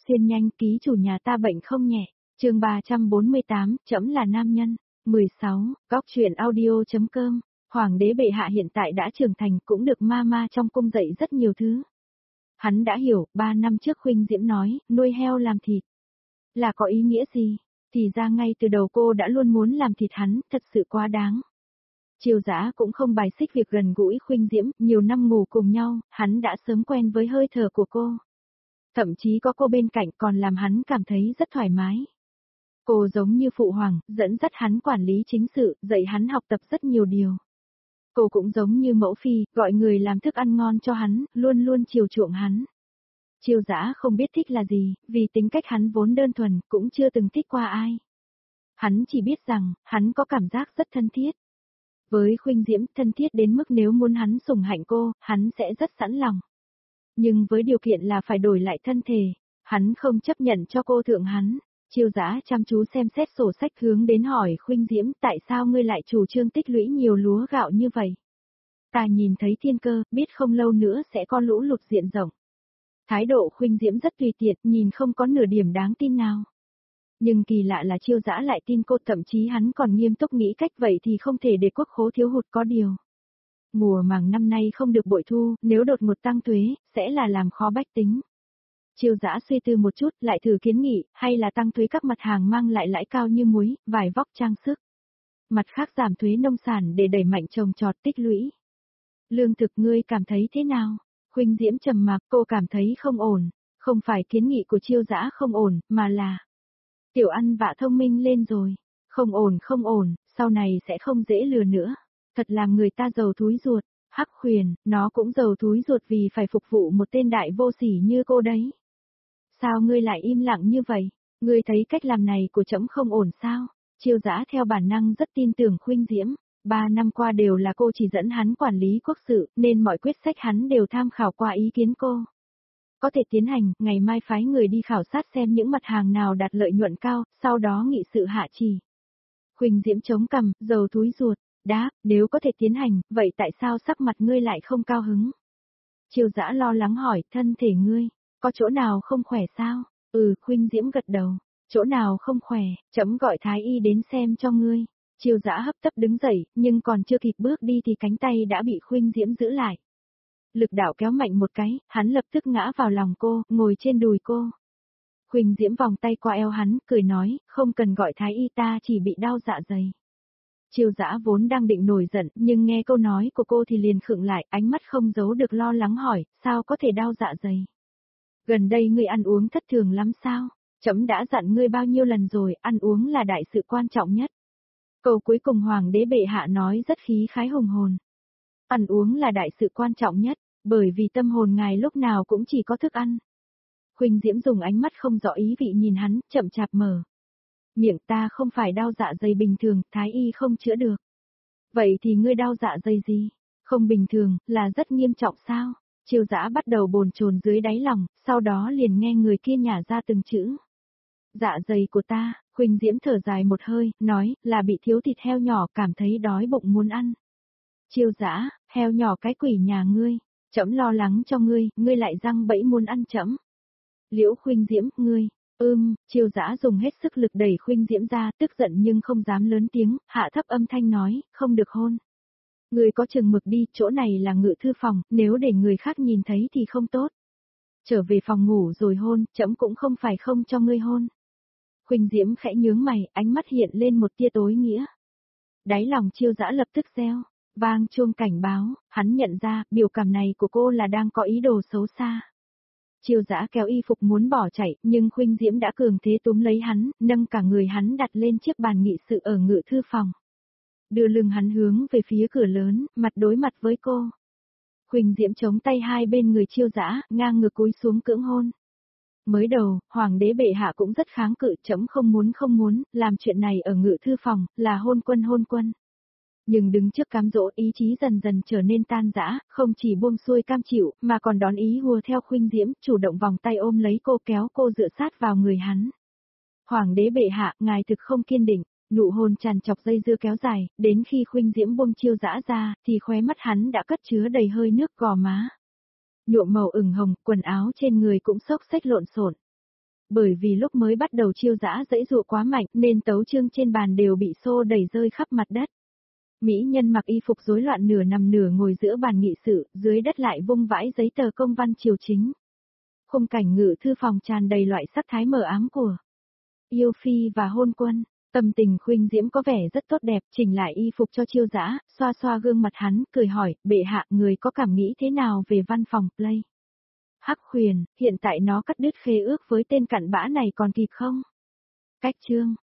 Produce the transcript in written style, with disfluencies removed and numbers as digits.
Xuyên nhanh, ký chủ nhà ta bệnh không nhẹ. Chương 348, trẫm là nam nhân. 16, Góc truyện audio.com. Hoàng đế bệ hạ hiện tại đã trưởng thành, cũng được mama trong cung dạy rất nhiều thứ. Hắn đã hiểu, 3 năm trước Khuynh Diễm nói, nuôi heo làm thịt. Là có ý nghĩa gì? Thì ra ngay từ đầu cô đã luôn muốn làm thịt hắn, thật sự quá đáng. Triều Dã cũng không bài xích việc gần gũi Khuynh Diễm, nhiều năm ngủ cùng nhau, hắn đã sớm quen với hơi thở của cô. Thậm chí có cô bên cạnh còn làm hắn cảm thấy rất thoải mái. Cô giống như phụ hoàng, dẫn dắt hắn quản lý chính sự, dạy hắn học tập rất nhiều điều. Cô cũng giống như mẫu phi, gọi người làm thức ăn ngon cho hắn, luôn luôn chiều chuộng hắn. Triều Dã không biết thích là gì, vì tính cách hắn vốn đơn thuần, cũng chưa từng thích qua ai. Hắn chỉ biết rằng, hắn có cảm giác rất thân thiết. Với Khuynh Diễm, thân thiết đến mức nếu muốn hắn sủng hạnh cô, hắn sẽ rất sẵn lòng. Nhưng với điều kiện là phải đổi lại thân thể, hắn không chấp nhận cho cô thượng hắn. Triều Dã chăm chú xem xét sổ sách hướng đến hỏi Khuynh Diễm, tại sao ngươi lại chủ trương tích lũy nhiều lúa gạo như vậy? Ta nhìn thấy thiên cơ, biết không lâu nữa sẽ có lũ lụt diện rộng. Thái độ Khuynh Diễm rất tùy tiện, nhìn không có nửa điểm đáng tin nào. Nhưng kỳ lạ là Triều Dã lại tin cô, thậm chí hắn còn nghiêm túc nghĩ cách vậy thì không thể để quốc khố thiếu hụt có điều. Mùa màng năm nay không được bội thu, nếu đột ngột tăng thuế, sẽ là làm khó bách tính. Triều Dã suy tư một chút, lại thử kiến nghị, hay là tăng thuế các mặt hàng mang lại lãi cao như muối, vải vóc trang sức. Mặt khác giảm thuế nông sản để đẩy mạnh trồng trọt tích lũy. Lương thực ngươi cảm thấy thế nào? Khuynh Diễm trầm mặc, cô cảm thấy không ổn, không phải kiến nghị của Triều Dã không ổn, mà là tiểu ăn vạ thông minh lên rồi. Không ổn, sau này sẽ không dễ lừa nữa. Thật làm người ta giàu thúi ruột. Hắc Huyền, nó cũng giàu thúi ruột vì phải phục vụ một tên đại vô sỉ như cô đấy. Sao ngươi lại im lặng như vậy? Ngươi thấy cách làm này của trẫm không ổn sao? Triều Dã theo bản năng rất tin tưởng Khuynh Diễm. 3 năm qua đều là cô chỉ dẫn hắn quản lý quốc sự, nên mọi quyết sách hắn đều tham khảo qua ý kiến cô. Có thể tiến hành, ngày mai phái người đi khảo sát xem những mặt hàng nào đạt lợi nhuận cao, sau đó nghị sự hạ chỉ. Khuynh Diễm chống cằm, giàu thúi ruột, đáp, nếu có thể tiến hành, vậy tại sao sắc mặt ngươi lại không cao hứng? Triều Dã lo lắng hỏi, thân thể ngươi, có chỗ nào không khỏe sao? Khuynh Diễm gật đầu, chỗ nào không khỏe, trẫm gọi thái y đến xem cho ngươi. Triều Dã hấp tấp đứng dậy, nhưng còn chưa kịp bước đi thì cánh tay đã bị Khuynh Diễm giữ lại. Lực đạo kéo mạnh một cái, hắn lập tức ngã vào lòng cô, ngồi trên đùi cô. Khuynh Diễm vòng tay qua eo hắn, cười nói, không cần gọi thái y, ta chỉ bị đau dạ dày. Triều Dã vốn đang định nổi giận, nhưng nghe câu nói của cô thì liền khựng lại, ánh mắt không giấu được lo lắng hỏi, sao có thể đau dạ dày? Gần đây ngươi ăn uống thất thường lắm sao? Trẫm đã dặn ngươi bao nhiêu lần rồi, ăn uống là đại sự quan trọng nhất. Câu cuối cùng Hoàng đế bệ hạ nói rất khí khái hùng hồn. Ăn uống là đại sự quan trọng nhất, bởi vì tâm hồn ngài lúc nào cũng chỉ có thức ăn. Khuynh Diễm dùng ánh mắt không rõ ý vị nhìn hắn, chậm chạp mở. Miệng ta không phải đau dạ dày bình thường, thái y không chữa được. Vậy thì ngươi đau dạ dày gì? Không bình thường, là rất nghiêm trọng sao? Triều Dã bắt đầu bồn chồn dưới đáy lòng, sau đó liền nghe người kia nhả ra từng chữ. Dạ dày của ta, Khuynh Diễm thở dài một hơi, nói, là bị thiếu thịt heo nhỏ, cảm thấy đói bụng muốn ăn. Triều Dã, heo nhỏ cái quỷ nhà ngươi, trẫm lo lắng cho ngươi, ngươi lại răng bẫy muốn ăn trẫm. Liễu Khuynh Diễm, ngươi, Triều Dã dùng hết sức lực đẩy Khuynh Diễm ra, tức giận nhưng không dám lớn tiếng, hạ thấp âm thanh nói, không được hôn. Ngươi có chừng mực đi, chỗ này là ngự thư phòng, nếu để người khác nhìn thấy thì không tốt. Trở về phòng ngủ rồi hôn, trẫm cũng không phải không cho ngươi hôn. Khuynh Diễm khẽ nhướng mày, ánh mắt hiện lên một tia tối nghĩa. Đáy lòng Triều Dã lập tức reo, vang chuông cảnh báo, hắn nhận ra, biểu cảm này của cô là đang có ý đồ xấu xa. Triều Dã kéo y phục muốn bỏ chạy, nhưng Khuynh Diễm đã cường thế túm lấy hắn, nâng cả người hắn đặt lên chiếc bàn nghị sự ở ngự thư phòng. Đưa lưng hắn hướng về phía cửa lớn, mặt đối mặt với cô. Khuynh Diễm chống tay hai bên người Triều Dã, ngang ngược cúi xuống cưỡng hôn. Mới đầu, Hoàng đế bệ hạ cũng rất kháng cự, trẫm không muốn, làm chuyện này ở ngự thư phòng, là hôn quân. Nhưng đứng trước cám dỗ, ý chí dần dần trở nên tan rã, không chỉ buông xuôi cam chịu, mà còn đón ý hùa theo Khuynh Diễm, chủ động vòng tay ôm lấy cô, kéo cô dựa sát vào người hắn. Hoàng đế bệ hạ, ngài thực không kiên định, nụ hôn tràn chọc dây dưa kéo dài, đến khi Khuynh Diễm buông Triều Dã ra, thì khóe mắt hắn đã cất chứa đầy hơi nước gò má. Nhuộm màu ửng hồng, quần áo trên người cũng xốc xếch lộn xộn. Bởi vì lúc mới bắt đầu chiêu dã dãy dụa quá mạnh nên tấu chương trên bàn đều bị xô đẩy rơi khắp mặt đất. Mỹ nhân mặc y phục rối loạn nửa nằm nửa ngồi giữa bàn nghị sự, dưới đất lại vung vãi giấy tờ công văn triều chính. Khung cảnh ngự thư phòng tràn đầy loại sắc thái mờ ám của yêu phi và hôn quân. Tâm tình Khuynh Diễm có vẻ rất tốt đẹp, chỉnh lại y phục cho chiêu dã, xoa xoa gương mặt hắn, cười hỏi, bệ hạ người có cảm nghĩ thế nào về văn phòng play? Hắc Huyền, hiện tại nó cắt đứt khế ước với tên cặn bã này còn kịp không? Cách chương